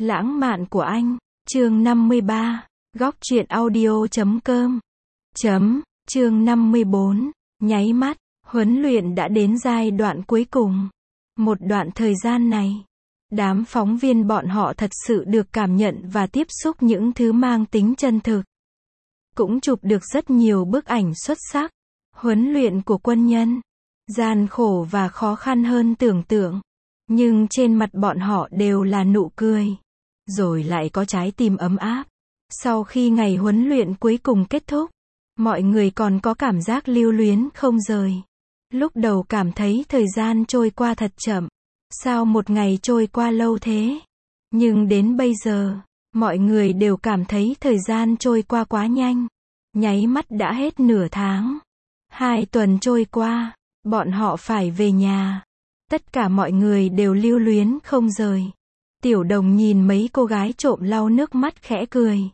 Lãng mạn của anh, chương 53, góc truyện audio.com. Chương 54, nháy mắt, huấn luyện đã đến giai đoạn cuối cùng. Một đoạn thời gian này, đám phóng viên bọn họ thật sự được cảm nhận và tiếp xúc những thứ mang tính chân thực. Cũng chụp được rất nhiều bức ảnh xuất sắc. Huấn luyện của quân nhân, gian khổ và khó khăn hơn tưởng tượng. Nhưng trên mặt bọn họ đều là nụ cười. Rồi lại có trái tim ấm áp. Sau khi ngày huấn luyện cuối cùng kết thúc, mọi người còn có cảm giác lưu luyến không rời. Lúc đầu cảm thấy thời gian trôi qua thật chậm. Sao một ngày trôi qua lâu thế? Nhưng đến bây giờ, mọi người đều cảm thấy thời gian trôi qua quá nhanh. Nháy mắt đã hết nửa tháng. 2 tuần trôi qua, bọn họ phải về nhà. Tất cả mọi người đều lưu luyến không rời. Tiểu Đồng nhìn mấy cô gái trộm lau nước mắt khẽ cười.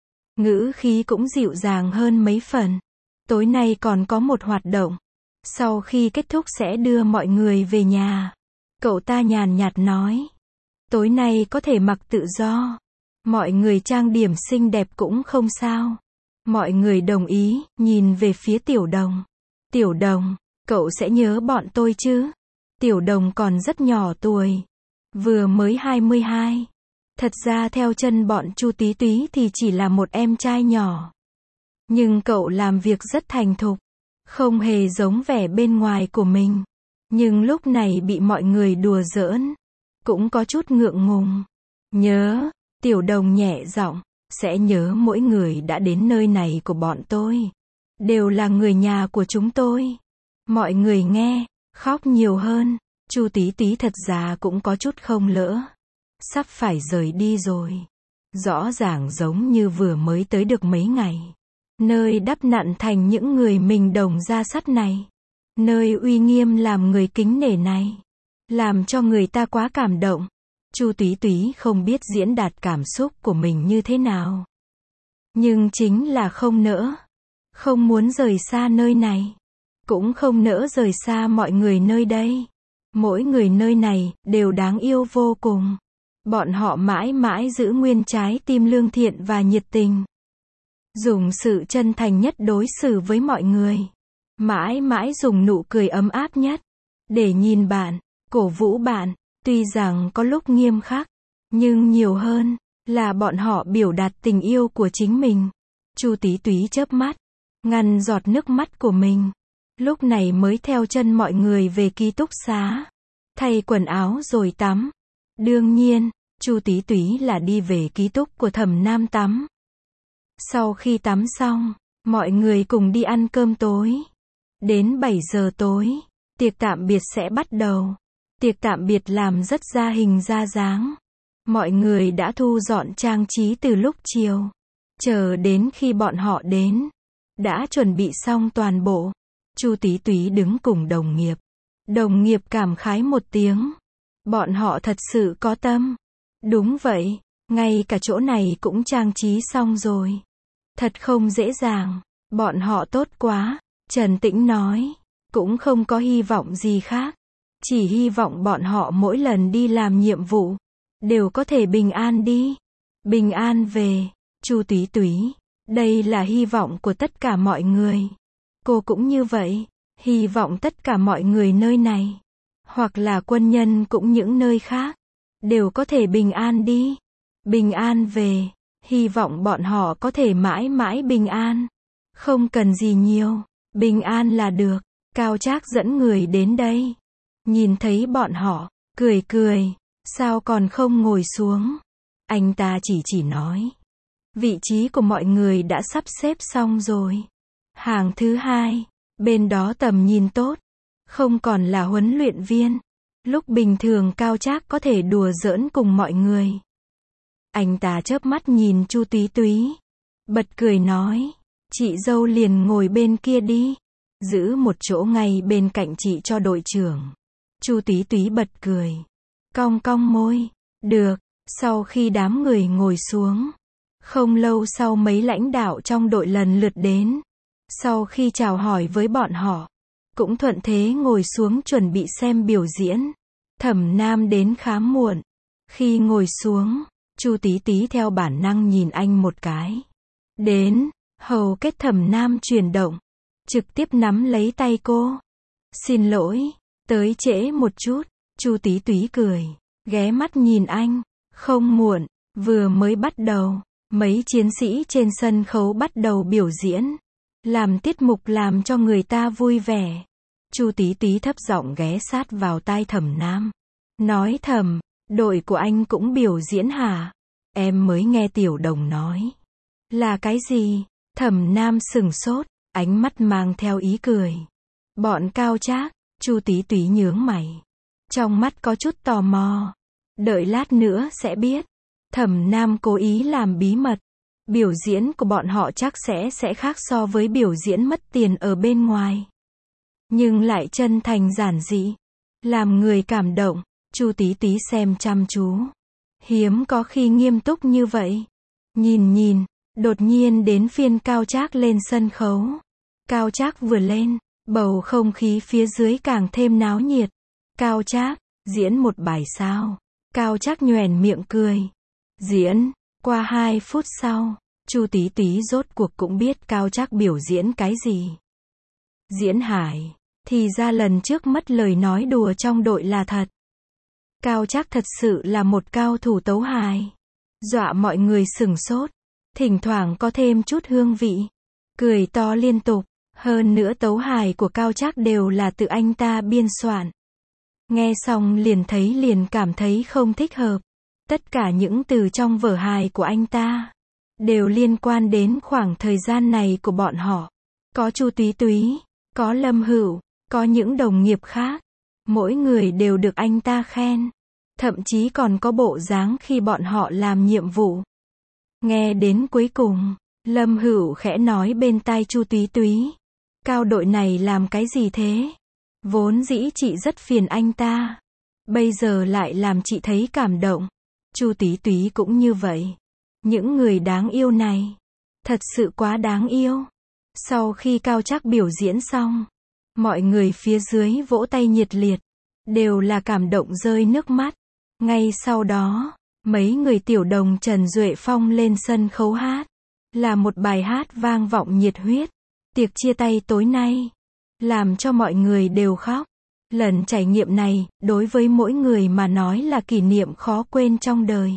Ngữ khí cũng dịu dàng hơn mấy phần. Tối nay còn có một hoạt động. Sau khi kết thúc sẽ đưa mọi người về nhà. Cậu ta nhàn nhạt nói. Tối nay có thể mặc tự do. Mọi người trang điểm xinh đẹp cũng không sao. Mọi người đồng ý, nhìn về phía Tiểu Đồng. Tiểu Đồng, cậu sẽ nhớ bọn tôi chứ? Tiểu Đồng còn rất nhỏ tuổi. Vừa mới 22. Thật ra theo chân bọn Chu Tí Túy thì chỉ là một em trai nhỏ. Nhưng cậu làm việc rất thành thục. Không hề giống vẻ bên ngoài của mình. Nhưng lúc này bị mọi người đùa giỡn. Cũng có chút ngượng ngùng. Nhớ, Tiểu Đồng nhẹ giọng. Sẽ nhớ mỗi người đã đến nơi này của bọn tôi. Đều là người nhà của chúng tôi. Mọi người nghe, khóc nhiều hơn. Chu Tí Tí thật ra cũng có chút không lỡ. Sắp phải rời đi rồi. Rõ ràng giống như vừa mới tới được mấy ngày. Nơi đắp nặn thành những người mình đồng ra sắt này. Nơi uy nghiêm làm người kính nể này. Làm cho người ta quá cảm động. Chu Tí Túy không biết diễn đạt cảm xúc của mình như thế nào. Nhưng chính là không nỡ. Không muốn rời xa nơi này. Cũng không nỡ rời xa mọi người nơi đây. Mỗi người nơi này đều đáng yêu vô cùng. Bọn họ mãi mãi giữ nguyên trái tim lương thiện và nhiệt tình. Dùng sự chân thành nhất đối xử với mọi người. Mãi mãi dùng nụ cười ấm áp nhất. Để nhìn bạn, cổ vũ bạn. Tuy rằng có lúc nghiêm khắc, nhưng nhiều hơn là bọn họ biểu đạt tình yêu của chính mình. Chu Tí Túy chớp mắt, ngăn giọt nước mắt của mình. Lúc này mới theo chân mọi người về ký túc xá. Thay quần áo rồi tắm. Đương nhiên, Chu Tí Túy là đi về ký túc của Thẩm Nam tắm. Sau khi tắm xong, mọi người cùng đi ăn cơm tối. Đến 7 giờ tối, tiệc tạm biệt sẽ bắt đầu. Tiệc tạm biệt làm rất ra hình ra dáng. Mọi người đã thu dọn trang trí từ lúc chiều. Chờ đến khi bọn họ đến. Đã chuẩn bị xong toàn bộ. Chu Tí Túy đứng cùng đồng nghiệp. Đồng nghiệp cảm khái một tiếng. Bọn họ thật sự có tâm. Đúng vậy, ngay cả chỗ này cũng trang trí xong rồi. Thật không dễ dàng. Bọn họ tốt quá. Trần Tĩnh nói. Cũng không có hy vọng gì khác. Chỉ hy vọng bọn họ mỗi lần đi làm nhiệm vụ, đều có thể bình an đi. Bình an về. Chu Tí Túy. Đây là hy vọng của tất cả mọi người. Cô cũng như vậy. Hy vọng tất cả mọi người nơi này, hoặc là quân nhân cũng những nơi khác, đều có thể bình an đi. Bình an về. Hy vọng bọn họ có thể mãi mãi bình an. Không cần gì nhiều. Bình an là được. Cao Trác dẫn người đến đây. Nhìn thấy bọn họ, cười cười, sao còn không ngồi xuống? Anh ta chỉ nói. Vị trí của mọi người đã sắp xếp xong rồi. Hàng thứ 2, bên đó tầm nhìn tốt. Không còn là huấn luyện viên. Lúc bình thường Cao Trác có thể đùa giỡn cùng mọi người. Anh ta chớp mắt nhìn Chu Tí Túy. Bật cười nói. Chị dâu liền ngồi bên kia đi. Giữ một chỗ ngay bên cạnh chị cho đội trưởng. Chu Tí Túy bật cười. Cong cong môi. Được. Sau khi đám người ngồi xuống. Không lâu sau mấy lãnh đạo trong đội lần lượt đến. Sau khi chào hỏi với bọn họ, cũng thuận thế ngồi xuống chuẩn bị xem biểu diễn. Thẩm Nam đến khá muộn. Khi ngồi xuống, Chu Tí Tí theo bản năng nhìn anh một cái. Đến, hầu kết Thẩm Nam chuyển động, trực tiếp nắm lấy tay cô. Xin lỗi, tới trễ một chút. Chu Tí Tí cười, ghé mắt nhìn anh. Không muộn, vừa mới bắt đầu. Mấy chiến sĩ trên sân khấu bắt đầu biểu diễn. Làm tiết mục làm cho người ta vui vẻ. Chu Tí Tí thấp giọng ghé sát vào tai Thẩm Nam. Nói thầm, đội của anh cũng biểu diễn hả? Em mới nghe Tiểu Đồng nói. Là cái gì? Thẩm Nam sừng sốt, ánh mắt mang theo ý cười. Bọn Cao Trác. Chu Tí Tí nhướng mày. Trong mắt có chút tò mò. Đợi lát nữa sẽ biết. Thẩm Nam cố ý làm bí mật. Biểu diễn của bọn họ chắc sẽ khác so với biểu diễn mất tiền ở bên ngoài. Nhưng lại chân thành giản dị. Làm người cảm động. Chu Tí Tí xem chăm chú. Hiếm có khi nghiêm túc như vậy. Nhìn, đột nhiên đến phiên Cao Trác lên sân khấu. Cao Trác vừa lên, bầu không khí phía dưới càng thêm náo nhiệt. Cao Trác, diễn một bài sao? Cao Trác nhoẻn miệng cười. Diễn. Qua 2 phút sau, Chu Tí Tí rốt cuộc cũng biết Cao Trác biểu diễn cái gì. Diễn hài. Thì ra lần trước mất lời nói đùa trong đội là thật. Cao Trác thật sự là một cao thủ tấu hài. Dọa mọi người sửng sốt. Thỉnh thoảng có thêm chút hương vị. Cười to liên tục. Hơn nữa tấu hài của Cao Trác đều là tự anh ta biên soạn. Nghe xong liền cảm thấy không thích hợp. Tất cả những từ trong vở hài của anh ta đều liên quan đến khoảng thời gian này của bọn họ. Có Chu Tí Tí, có Lâm Hữu, có những đồng nghiệp khác. Mỗi người đều được anh ta khen. Thậm chí còn có bộ dáng khi bọn họ làm nhiệm vụ. Nghe đến cuối cùng, Lâm Hữu khẽ nói bên tai Chu Tí Tí. Cao đội này làm cái gì thế? Vốn dĩ chị rất phiền anh ta. Bây giờ lại làm chị thấy cảm động. Chu Tí Tí cũng như vậy. Những người đáng yêu này. Thật sự quá đáng yêu. Sau khi Cao Trác biểu diễn xong, mọi người phía dưới vỗ tay nhiệt liệt. Đều là cảm động rơi nước mắt. Ngay sau đó, mấy người Tiểu Đồng Trần Duệ Phong lên sân khấu hát. Là một bài hát vang vọng nhiệt huyết. Tiệc chia tay tối nay. Làm cho mọi người đều khóc. Lần trải nghiệm này, đối với mỗi người mà nói là kỷ niệm khó quên trong đời.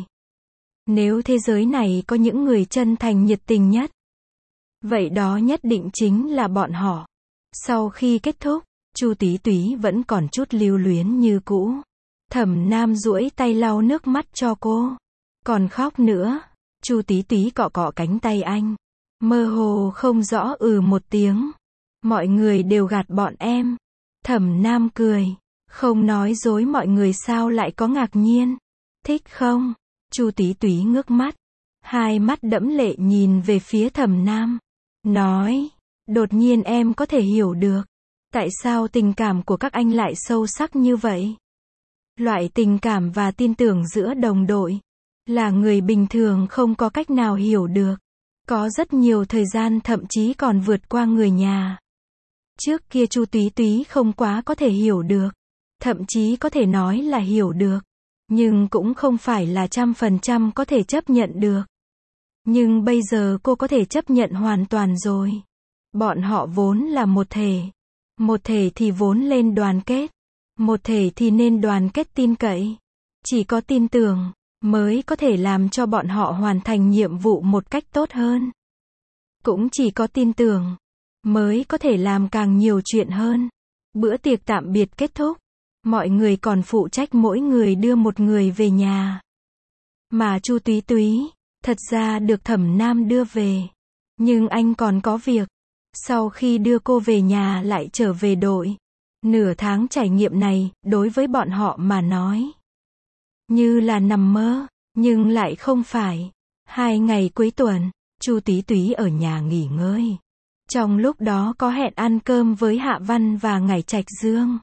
Nếu thế giới này có những người chân thành nhiệt tình nhất, vậy đó nhất định chính là bọn họ. Sau khi kết thúc, Chu Tí Tí vẫn còn chút lưu luyến như cũ. Thẩm Nam duỗi tay lau nước mắt cho cô. Còn khóc nữa. Chu Tí Tí cọ cọ cánh tay anh. Mơ hồ không rõ một tiếng. Mọi người đều gạt bọn em. Thẩm Nam cười. Không nói dối mọi người sao lại có ngạc nhiên. Thích không? Chu Tí Tí ngước mắt. Hai mắt đẫm lệ nhìn về phía Thẩm Nam. Nói. Đột nhiên em có thể hiểu được. Tại sao tình cảm của các anh lại sâu sắc như vậy? Loại tình cảm và tin tưởng giữa đồng đội. Là người bình thường không có cách nào hiểu được. Có rất nhiều thời gian thậm chí còn vượt qua người nhà. Trước kia Chu Tí Tí không quá có thể hiểu được. Thậm chí có thể nói là hiểu được. Nhưng cũng không phải là 100% có thể chấp nhận được. Nhưng bây giờ cô có thể chấp nhận hoàn toàn rồi. Bọn họ vốn là một thể. Một thể thì vốn lên đoàn kết. Một thể thì nên đoàn kết tin cậy. Chỉ có tin tưởng mới có thể làm cho bọn họ hoàn thành nhiệm vụ một cách tốt hơn. Cũng chỉ có tin tưởng mới có thể làm càng nhiều chuyện hơn. Bữa tiệc tạm biệt kết thúc. Mọi người còn phụ trách mỗi người đưa một người về nhà. Mà Chu Tí Tí, thật ra được Thẩm Nam đưa về. Nhưng anh còn có việc. Sau khi đưa cô về nhà lại trở về đội. Nửa tháng trải nghiệm này, đối với bọn họ mà nói. Như là nằm mơ, nhưng lại không phải. 2 ngày cuối tuần, Chu Tí Tí ở nhà nghỉ ngơi. Trong lúc đó có hẹn ăn cơm với Hạ Văn và Ngải Trạch Dương.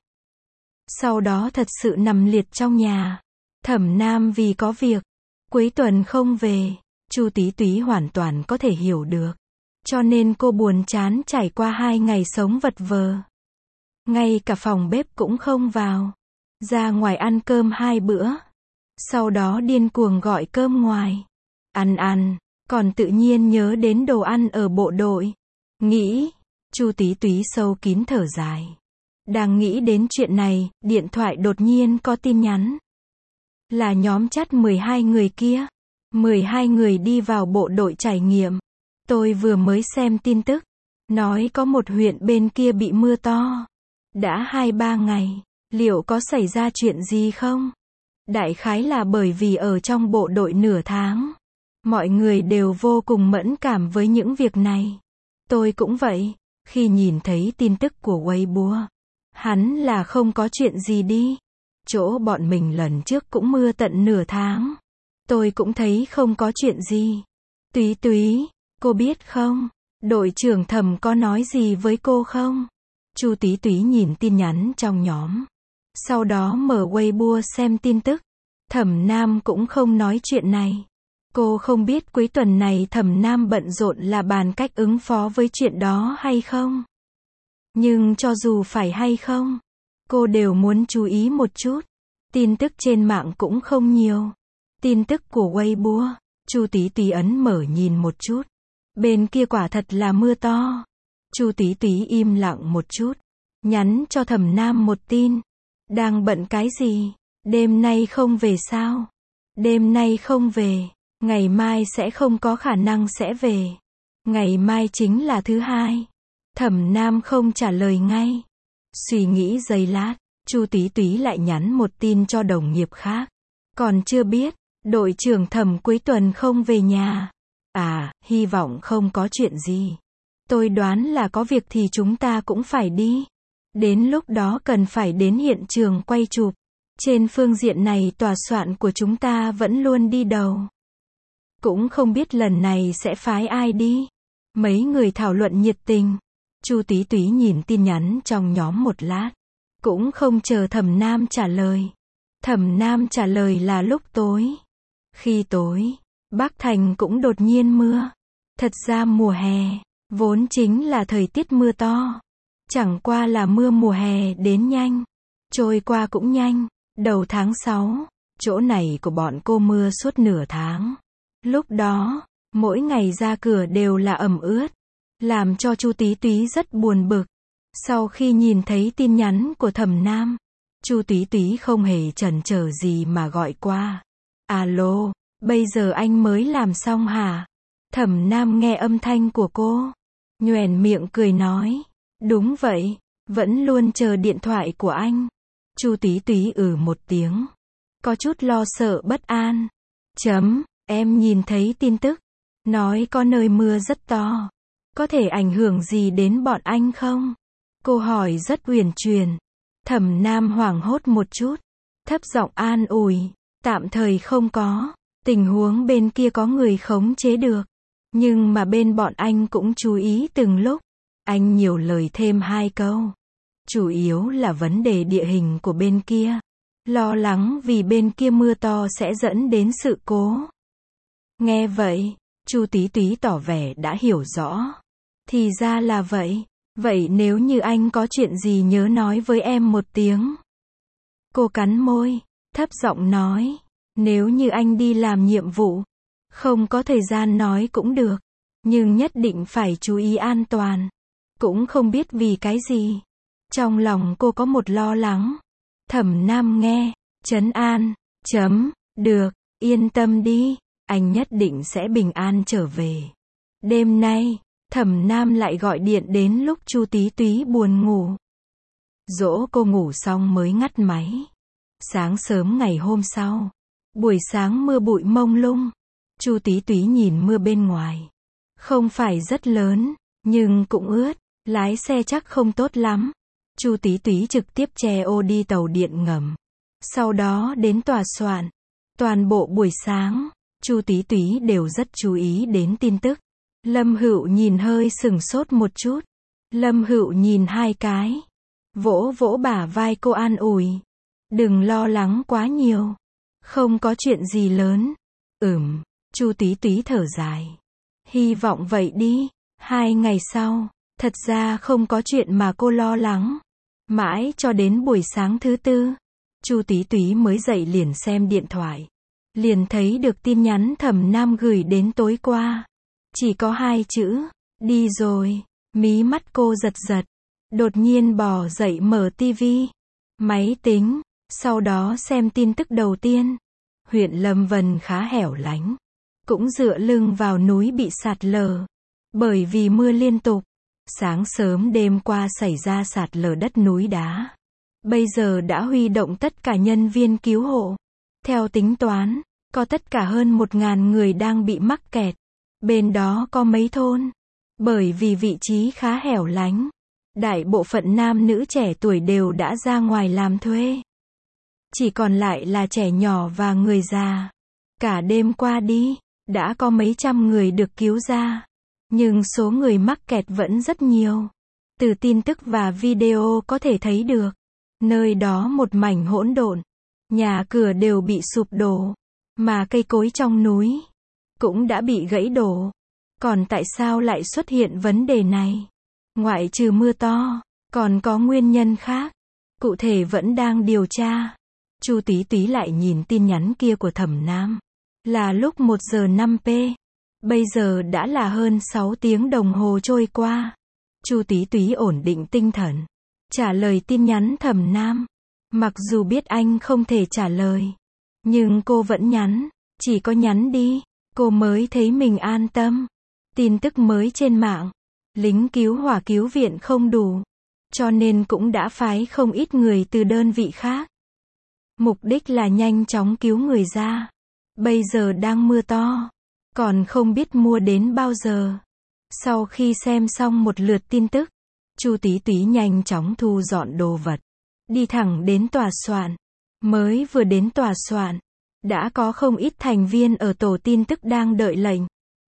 Sau đó thật sự nằm liệt trong nhà. Thẩm Nam vì có việc, cuối tuần không về. Chu Tí Tí hoàn toàn có thể hiểu được. Cho nên cô buồn chán trải qua 2 ngày sống vật vờ. Ngay cả phòng bếp cũng không vào. Ra ngoài ăn cơm 2 bữa. Sau đó điên cuồng gọi cơm ngoài. Ăn, còn tự nhiên nhớ đến đồ ăn ở bộ đội. Nghĩ, Chu Tí Túy sâu kín thở dài. Đang nghĩ đến chuyện này, điện thoại đột nhiên có tin nhắn. Là nhóm chat 12 người kia. 12 người đi vào bộ đội trải nghiệm. Tôi vừa mới xem tin tức. Nói có một huyện bên kia bị mưa to. Đã 2-3 ngày. Liệu có xảy ra chuyện gì không? Đại khái là bởi vì ở trong bộ đội nửa tháng. Mọi người đều vô cùng mẫn cảm với những việc này. Tôi cũng vậy. Khi nhìn thấy tin tức của Weibo. Hắn là không có chuyện gì đi. Chỗ bọn mình lần trước cũng mưa tận nửa tháng. Tôi cũng thấy không có chuyện gì. Túy Túy, cô biết không? Đội trưởng Thẩm có nói gì với cô không? Chu Tí Túy nhìn tin nhắn trong nhóm. Sau đó mở Weibo xem tin tức. Thẩm Nam cũng không nói chuyện này. Cô không biết cuối tuần này Thẩm Nam bận rộn là bàn cách ứng phó với chuyện đó hay không. Nhưng cho dù phải hay không, cô đều muốn chú ý một chút. Tin tức trên mạng cũng không nhiều. Tin tức của Weibo, Chu Tí Túy ấn mở nhìn một chút. Bên kia quả thật là mưa to. Chu Tí Túy im lặng một chút. Nhắn cho Thẩm Nam một tin. Đang bận cái gì? Đêm nay không về sao? Đêm nay không về. Ngày mai sẽ không có khả năng sẽ về. Ngày mai chính là thứ hai. Thẩm Nam không trả lời ngay. Suy nghĩ giây lát, Chu Tí Túy lại nhắn một tin cho đồng nghiệp khác. Còn chưa biết, đội trưởng Thẩm cuối tuần không về nhà. À, hy vọng không có chuyện gì. Tôi đoán là có việc thì chúng ta cũng phải đi. Đến lúc đó cần phải đến hiện trường quay chụp. Trên phương diện này tòa soạn của chúng ta vẫn luôn đi đầu. Cũng không biết lần này sẽ phái ai đi. Mấy người thảo luận nhiệt tình. Chu Tí Túy nhìn tin nhắn trong nhóm một lát. Cũng không chờ Thẩm Nam trả lời. Thẩm Nam trả lời là lúc tối. Khi tối, Bắc Thành cũng đột nhiên mưa. Thật ra mùa hè, vốn chính là thời tiết mưa to. Chẳng qua là mưa mùa hè đến nhanh. Trôi qua cũng nhanh. Đầu tháng 6, chỗ này của bọn cô mưa suốt nửa tháng. Lúc đó, mỗi ngày ra cửa đều là ẩm ướt. Làm cho Chu Tí Túy rất buồn bực. Sau khi nhìn thấy tin nhắn của Thẩm Nam, Chu Tí Túy không hề chần chờ gì mà gọi qua. Alo, bây giờ anh mới làm xong hả? Thẩm Nam nghe âm thanh của cô. Nhoẻn miệng cười nói. Đúng vậy, vẫn luôn chờ điện thoại của anh. Chu Tí Túy một tiếng. Có chút lo sợ bất an. Em nhìn thấy tin tức. Nói có nơi mưa rất to. Có thể ảnh hưởng gì đến bọn anh không? Cô hỏi rất uyển chuyển. Thẩm Nam hoảng hốt một chút. Thấp giọng an ủi. Tạm thời không có. Tình huống bên kia có người khống chế được. Nhưng mà bên bọn anh cũng chú ý từng lúc. Anh nhiều lời thêm 2 câu. Chủ yếu là vấn đề địa hình của bên kia. Lo lắng vì bên kia mưa to sẽ dẫn đến sự cố. Nghe vậy, Chu Tí Túy tỏ vẻ đã hiểu rõ. Thì ra là vậy. Vậy nếu như anh có chuyện gì nhớ nói với em một tiếng. Cô cắn môi, thấp giọng nói. Nếu như anh đi làm nhiệm vụ, không có thời gian nói cũng được. Nhưng nhất định phải chú ý an toàn. Cũng không biết vì cái gì. Trong lòng cô có một lo lắng. Thẩm Nam nghe, trấn an. Được, yên tâm đi. Anh nhất định sẽ bình an trở về. Đêm nay, Thẩm Nam lại gọi điện đến lúc Chu Tí Túy buồn ngủ. Dỗ cô ngủ xong mới ngắt máy. Sáng sớm ngày hôm sau, buổi sáng mưa bụi mông lung. Chu Tí Túy nhìn mưa bên ngoài. Không phải rất lớn, nhưng cũng ướt. Lái xe chắc không tốt lắm. Chu Tí Túy trực tiếp che ô đi tàu điện ngầm. Sau đó đến tòa soạn. Toàn bộ buổi sáng, Chu Tí Túy đều rất chú ý đến tin tức. Lâm Hựu nhìn hơi sừng sốt một chút. Lâm Hựu nhìn 2 cái. Vỗ vỗ bả vai cô an ủi. Đừng lo lắng quá nhiều. Không có chuyện gì lớn. Chu Tí Túy thở dài. Hy vọng vậy đi. 2 ngày sau, thật ra không có chuyện mà cô lo lắng. Mãi cho đến buổi sáng thứ 4. Chu Tí Túy mới dậy liền xem điện thoại. Liền thấy được tin nhắn Thẩm Nam gửi đến tối qua. Chỉ có 2 chữ, đi rồi. Mí mắt cô giật giật. Đột nhiên bò dậy mở tivi, máy tính, sau đó xem tin tức đầu tiên. Huyện Lâm Vân khá hẻo lánh. Cũng dựa lưng vào núi bị sạt lở. Bởi vì mưa liên tục. Sáng sớm đêm qua xảy ra sạt lở đất núi đá. Bây giờ đã huy động tất cả nhân viên cứu hộ. Theo tính toán, có tất cả hơn 1.000 người đang bị mắc kẹt. Bên đó có mấy thôn. Bởi vì vị trí khá hẻo lánh. Đại bộ phận nam nữ trẻ tuổi đều đã ra ngoài làm thuê. Chỉ còn lại là trẻ nhỏ và người già. Cả đêm qua đi, đã có mấy trăm người được cứu ra. Nhưng số người mắc kẹt vẫn rất nhiều. Từ tin tức và video có thể thấy được. Nơi đó một mảnh hỗn độn. Nhà cửa đều bị sụp đổ. Mà cây cối trong núi cũng đã bị gãy đổ. Còn tại sao lại xuất hiện vấn đề này? Ngoại trừ mưa to, còn có nguyên nhân khác. Cụ thể vẫn đang điều tra. Chu Tí Túy lại nhìn tin nhắn kia của Thẩm Nam. Là lúc 1 giờ 5p. Bây giờ đã là hơn 6 tiếng đồng hồ trôi qua. Chu Tí Túy ổn định tinh thần. Trả lời tin nhắn Thẩm Nam. Mặc dù biết anh không thể trả lời. Nhưng cô vẫn nhắn. Chỉ có nhắn đi, cô mới thấy mình an tâm. Tin tức mới trên mạng. Lính cứu hỏa cứu viện không đủ. Cho nên cũng đã phái không ít người từ đơn vị khác. Mục đích là nhanh chóng cứu người ra. Bây giờ đang mưa to. Còn không biết mua đến bao giờ. Sau khi xem xong một lượt tin tức, Chu Tí Túy nhanh chóng thu dọn đồ vật. Đi thẳng đến tòa soạn. Mới vừa đến tòa soạn, đã có không ít thành viên ở tổ tin tức đang đợi lệnh.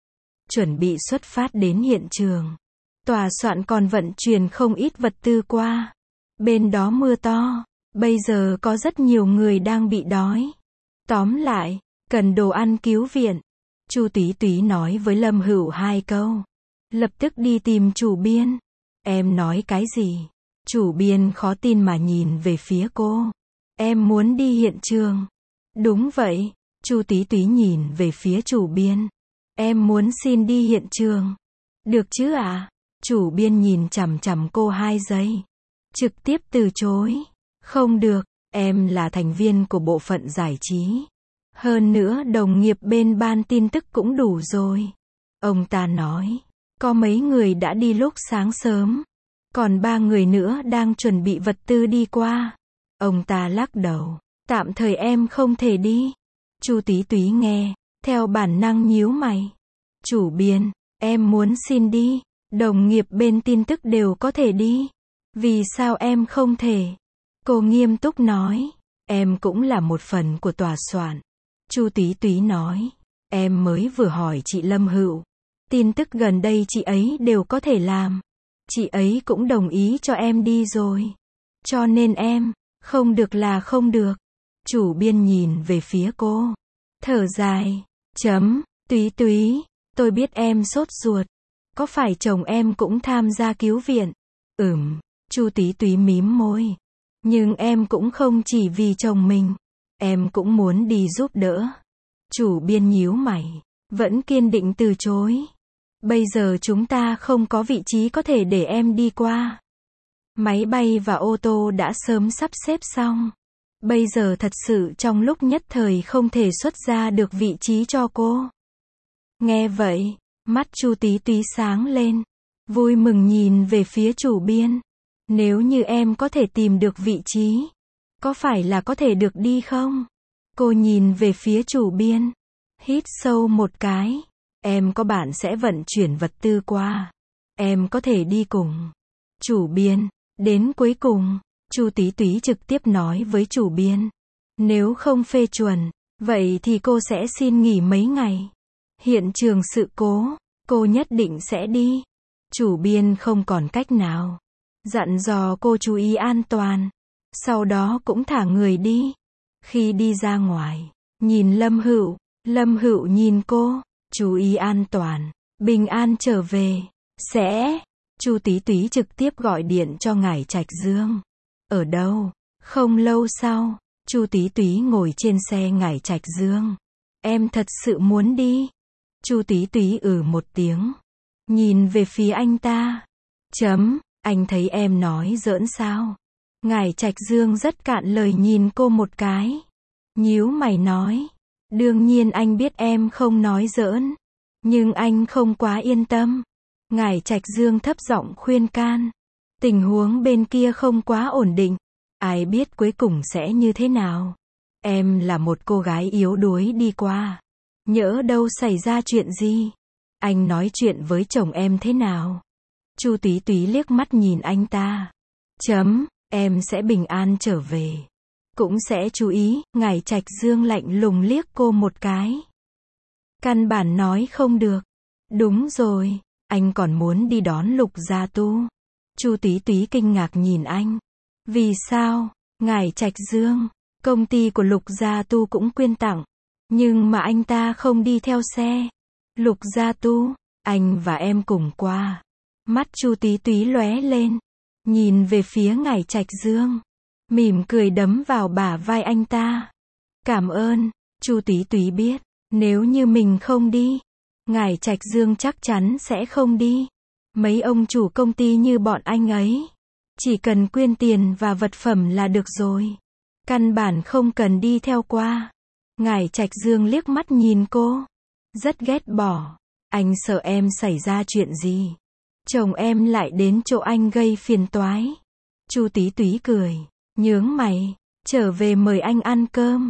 Chuẩn bị xuất phát đến hiện trường. Tòa soạn còn vận chuyển không ít vật tư qua. Bên đó mưa to. Bây giờ có rất nhiều người đang bị đói. Tóm lại, cần đồ ăn cứu viện. Chu Tí Túy nói với Lâm Hữu 2 câu. Lập tức đi tìm chủ biên. Em nói cái gì? Chủ biên khó tin mà nhìn về phía cô. Em muốn đi hiện trường. Đúng vậy. Chu Tí Túy nhìn về phía chủ biên. Em muốn xin đi hiện trường. Được chứ ạ? Chủ biên nhìn chằm chằm cô 2 giây. Trực tiếp từ chối. Không được, em là thành viên của bộ phận giải trí. Hơn nữa đồng nghiệp bên ban tin tức cũng đủ rồi. Ông ta nói. Có mấy người đã đi lúc sáng sớm. Còn 3 người nữa đang chuẩn bị vật tư đi qua. Ông ta lắc đầu. Tạm thời em không thể đi. Chu Tí Túy nghe, theo bản năng nhíu mày. Chủ biên, em muốn xin đi. Đồng nghiệp bên tin tức đều có thể đi. Vì sao em không thể? Cô nghiêm túc nói. Em cũng là một phần của tòa soạn. Chu Tí Túy nói. Em mới vừa hỏi chị Lâm Hữu. Tin tức gần đây chị ấy đều có thể làm. Chị ấy cũng đồng ý cho em đi rồi. Cho nên em, không được là không được. Chủ biên nhìn về phía cô. Thở dài. Túy Túy, tôi biết em sốt ruột. Có phải chồng em cũng tham gia cứu viện? Chu Tí Túy mím môi. Nhưng em cũng không chỉ vì chồng mình. Em cũng muốn đi giúp đỡ. Chủ biên nhíu mày. Vẫn kiên định từ chối. Bây giờ chúng ta không có vị trí có thể để em đi qua. Máy bay và ô tô đã sớm sắp xếp xong. Bây giờ thật sự trong lúc nhất thời không thể xuất ra được vị trí cho cô. Nghe vậy, mắt Chu Tí Túy sáng lên. Vui mừng nhìn về phía chủ biên. Nếu như em có thể tìm được vị trí, có phải là có thể được đi không? Cô nhìn về phía chủ biên. Hít sâu một cái. Em có bạn sẽ vận chuyển vật tư qua. Em có thể đi cùng. Chủ biên. Đến cuối cùng, Chu Tí Túy trực tiếp nói với chủ biên. Nếu không phê chuẩn, vậy thì cô sẽ xin nghỉ mấy ngày. Hiện trường sự cố, cô nhất định sẽ đi. Chủ biên không còn cách nào. Dặn dò cô chú ý an toàn. Sau đó cũng thả người đi. Khi đi ra ngoài, nhìn Lâm Hữu nhìn cô. Chú ý an toàn, bình an trở về. Chu Tí Túy trực tiếp gọi điện cho ngài Trạch Dương. Ở đâu? Không lâu sau, Chu Tí Túy ngồi trên xe Ngải Trạch Dương. Em thật sự muốn đi. Chu Tí Túy một tiếng. Nhìn về phía anh ta. Anh thấy em nói giỡn sao? Ngải Trạch Dương rất cạn lời nhìn cô một cái. Nhíu mày nói. Đương nhiên anh biết em không nói giỡn. Nhưng anh không quá yên tâm. Ngải Trạch Dương thấp giọng khuyên can. Tình huống bên kia không quá ổn định. Ai biết cuối cùng sẽ như thế nào. Em là một cô gái yếu đuối đi qua. Nhỡ đâu xảy ra chuyện gì. Anh nói chuyện với chồng em thế nào? Chu Tí Túy liếc mắt nhìn anh ta. Em sẽ bình an trở về. Cũng sẽ chú ý. Ngải Trạch Dương lạnh lùng liếc cô một cái. Căn bản nói không được. Đúng rồi, anh còn muốn đi đón Lục Gia Tu. Chu Tí Túy kinh ngạc nhìn anh. Vì sao? Ngải Trạch Dương, công ty của Lục Gia Tu cũng quyên tặng. Nhưng mà anh ta không đi theo xe. Lục Gia Tu, anh và em cùng qua. Mắt Chu Tí Túy lóe lên. Nhìn về phía Ngải Trạch Dương. Mỉm cười đấm vào bả vai anh ta. Cảm ơn. Chu Tí Túy biết. Nếu như mình không đi. Ngải Trạch Dương chắc chắn sẽ không đi. Mấy ông chủ công ty như bọn anh ấy. Chỉ cần quyên tiền và vật phẩm là được rồi. Căn bản không cần đi theo qua. Ngải Trạch Dương liếc mắt nhìn cô. Rất ghét bỏ. Anh sợ em xảy ra chuyện gì. Chồng em lại đến chỗ anh gây phiền toái. Chu Tí Túy cười. Nhướng mày. Trở về mời anh ăn cơm.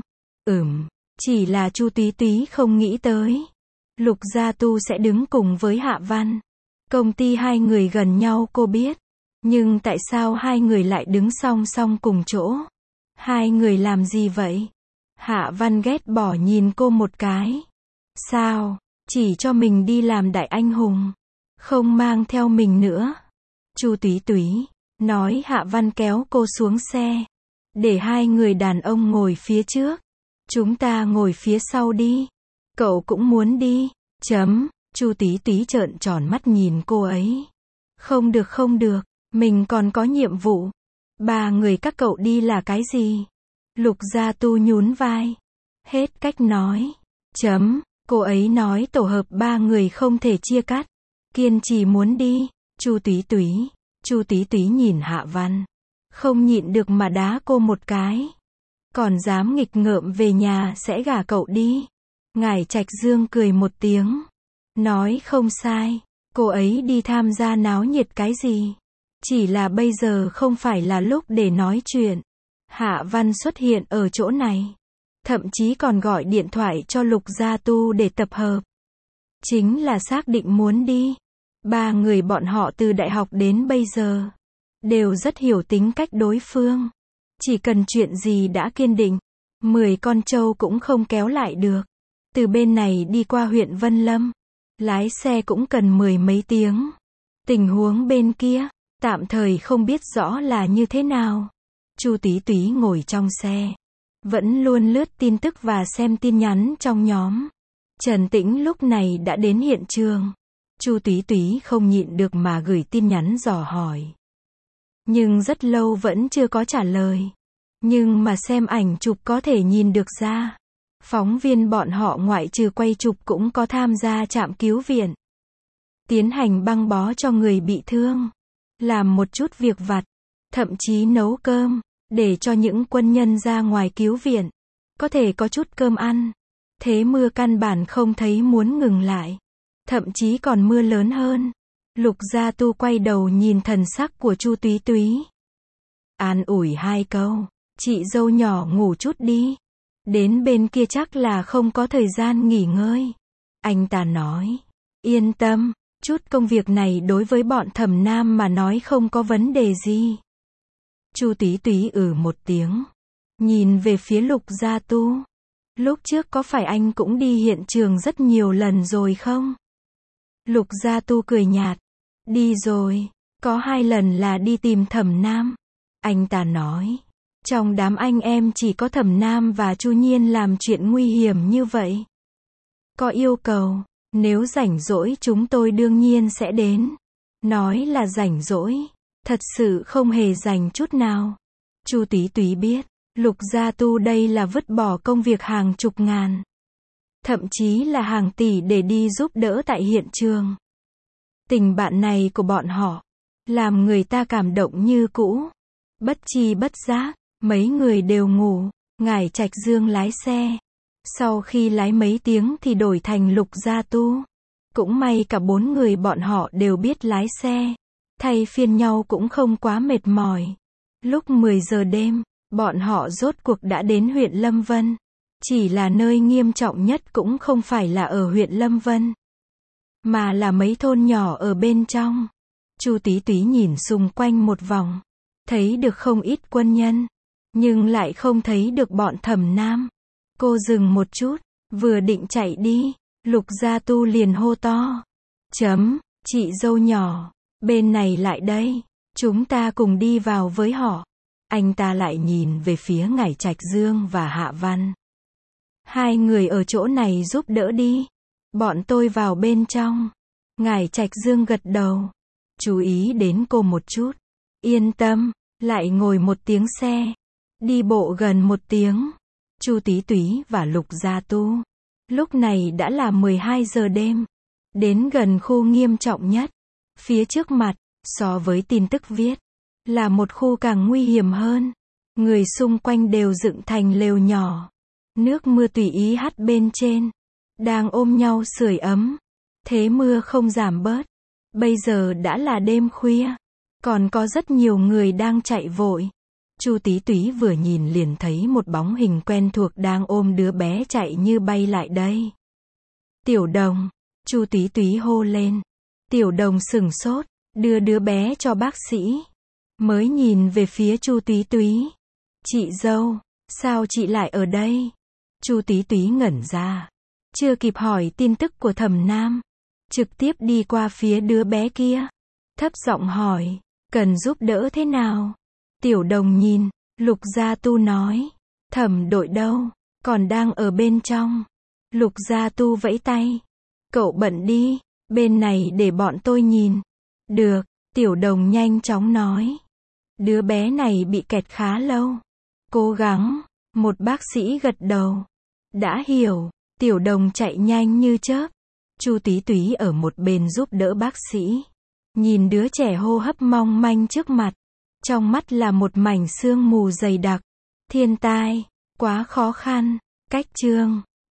Chỉ là Chu Tí Túy không nghĩ tới. Lục Gia Tu sẽ đứng cùng với Hạ Văn. Công ty hai người gần nhau cô biết. Nhưng tại sao hai người lại đứng song song cùng chỗ? Hai người làm gì vậy? Hạ Văn ghét bỏ nhìn cô một cái. Sao? Chỉ cho mình đi làm đại anh hùng. Không mang theo mình nữa. Chu Tí Túy nói. Hạ Văn kéo cô xuống xe. Để hai người đàn ông ngồi phía trước. Chúng ta ngồi phía sau đi. Cậu cũng muốn đi. Chu Tí Túy trợn tròn mắt nhìn cô ấy. Không được không được. Mình còn có nhiệm vụ. Ba người các cậu đi là cái gì? Lục Gia Tu nhún vai. Hết cách nói. Cô ấy nói tổ hợp ba người không thể chia cắt. Kiên trì muốn đi. Chu Tí Túy nhìn Hạ Văn. Không nhịn được mà đá cô một cái. Còn dám nghịch ngợm về nhà sẽ gả cậu đi. Ngải Trạch Dương cười một tiếng. Nói không sai. Cô ấy đi tham gia náo nhiệt cái gì? Chỉ là bây giờ không phải là lúc để nói chuyện. Hạ Văn xuất hiện ở chỗ này. Thậm chí còn gọi điện thoại cho Lục Gia Tu để tập hợp. Chính là xác định muốn đi. Ba người bọn họ từ đại học đến bây giờ. Đều rất hiểu tính cách đối phương. Chỉ cần chuyện gì đã kiên định. 10 con trâu cũng không kéo lại được. Từ bên này đi qua huyện Vân Lâm. Lái xe cũng cần 10 mấy tiếng. Tình huống bên kia. Tạm thời không biết rõ là như thế nào. Chu Tí Túy ngồi trong xe. Vẫn luôn lướt tin tức và xem tin nhắn trong nhóm. Trần Tĩnh lúc này đã đến hiện trường. Chu Tí Túy không nhịn được mà gửi tin nhắn dò hỏi. Nhưng rất lâu vẫn chưa có trả lời. Nhưng mà xem ảnh chụp có thể nhìn được ra. Phóng viên bọn họ ngoại trừ quay chụp cũng có tham gia trạm cứu viện. Tiến hành băng bó cho người bị thương. Làm một chút việc vặt. Thậm chí nấu cơm. Để cho những quân nhân ra ngoài cứu viện. Có thể có chút cơm ăn. Thế mưa căn bản không thấy muốn ngừng lại. Thậm chí còn mưa lớn hơn. Lục Gia Tu quay đầu nhìn thần sắc của Chu Tí Túy. An ủi 2 câu. Chị dâu nhỏ ngủ chút đi. Đến bên kia chắc là không có thời gian nghỉ ngơi. Anh ta nói. Yên tâm. Chút công việc này đối với bọn Thẩm Nam mà nói không có vấn đề gì. Chu Tí Túy một tiếng. Nhìn về phía Lục Gia Tu. Lúc trước có phải anh cũng đi hiện trường rất nhiều lần rồi không? Lục Gia Tu cười nhạt. Đi rồi. Có 2 lần là đi tìm Thẩm Nam. Anh ta nói. Trong đám anh em chỉ có Thẩm Nam và Chu Nhiên làm chuyện nguy hiểm như vậy. Có yêu cầu. Nếu rảnh rỗi chúng tôi đương nhiên sẽ đến. Nói là rảnh rỗi. Thật sự không hề rảnh chút nào. Chu Tí Túy biết. Lục Gia Tu đây là vứt bỏ công việc hàng chục ngàn, thậm chí là hàng tỷ để đi giúp đỡ tại hiện trường. Tình bạn này của bọn họ, làm người ta cảm động như cũ. Bất chi bất giác, mấy người đều ngủ, Ngải Trạch Dương lái xe. Sau khi lái mấy tiếng thì đổi thành Lục Gia Tu. Cũng may cả 4 người bọn họ đều biết lái xe, thay phiên nhau cũng không quá mệt mỏi. Lúc 10 giờ đêm, bọn họ rốt cuộc đã đến huyện Lâm Vân. Chỉ là nơi nghiêm trọng nhất cũng không phải là ở huyện Lâm Vân, mà là mấy thôn nhỏ ở bên trong. Chu Tí Túy nhìn xung quanh một vòng, thấy được không ít quân nhân, nhưng lại không thấy được bọn Thẩm Nam. Cô dừng một chút, vừa định chạy đi, Lục Gia Tu liền hô to. Chị dâu nhỏ, bên này lại đây, chúng ta cùng đi vào với họ. Anh ta lại nhìn về phía Ngải Trạch Dương và Hạ Văn. Hai người ở chỗ này giúp đỡ đi. Bọn tôi vào bên trong. Ngải Trạch Dương gật đầu. Chú ý đến cô một chút. Yên tâm, lại ngồi một tiếng xe. Đi bộ gần 1 tiếng. Chu Tí Túy và Lục Gia Tu. Lúc này đã là 12 giờ đêm. Đến gần khu nghiêm trọng nhất. Phía trước mặt, so với tin tức viết, là một khu càng nguy hiểm hơn. Người xung quanh đều dựng thành lều nhỏ. Nước mưa tùy ý hắt bên trên. Đang ôm nhau sưởi ấm. Thế mưa không giảm bớt. Bây giờ đã là đêm khuya. Còn có rất nhiều người đang chạy vội. Chu Tí Túy vừa nhìn liền thấy một bóng hình quen thuộc đang ôm đứa bé chạy như bay lại đây. Tiểu Đồng. Chu Tí Túy hô lên. Tiểu Đồng sửng sốt, đưa đứa bé cho bác sĩ. Mới nhìn về phía Chu Tí Túy. Chị dâu, sao chị lại ở đây? Chu Tí Túy ngẩn ra. Chưa kịp hỏi tin tức của Thẩm Nam. Trực tiếp đi qua phía đứa bé kia. Thấp giọng hỏi, cần giúp đỡ thế nào? Tiểu Đồng nhìn, Lục Gia Tu nói. Thẩm đội đâu? Còn đang ở bên trong. Lục Gia Tu vẫy tay. Cậu bận đi, bên này để bọn tôi nhìn. Được, Tiểu Đồng nhanh chóng nói. Đứa bé này bị kẹt khá lâu. Cố gắng, một bác sĩ gật đầu. Đã hiểu, Tiểu Đồng chạy nhanh như chớp. Chu Tí Túy ở một bên giúp đỡ bác sĩ. Nhìn đứa trẻ hô hấp mong manh trước mặt. Trong mắt là một mảnh sương mù dày đặc. Thiên tai, quá khó khăn. Cách chương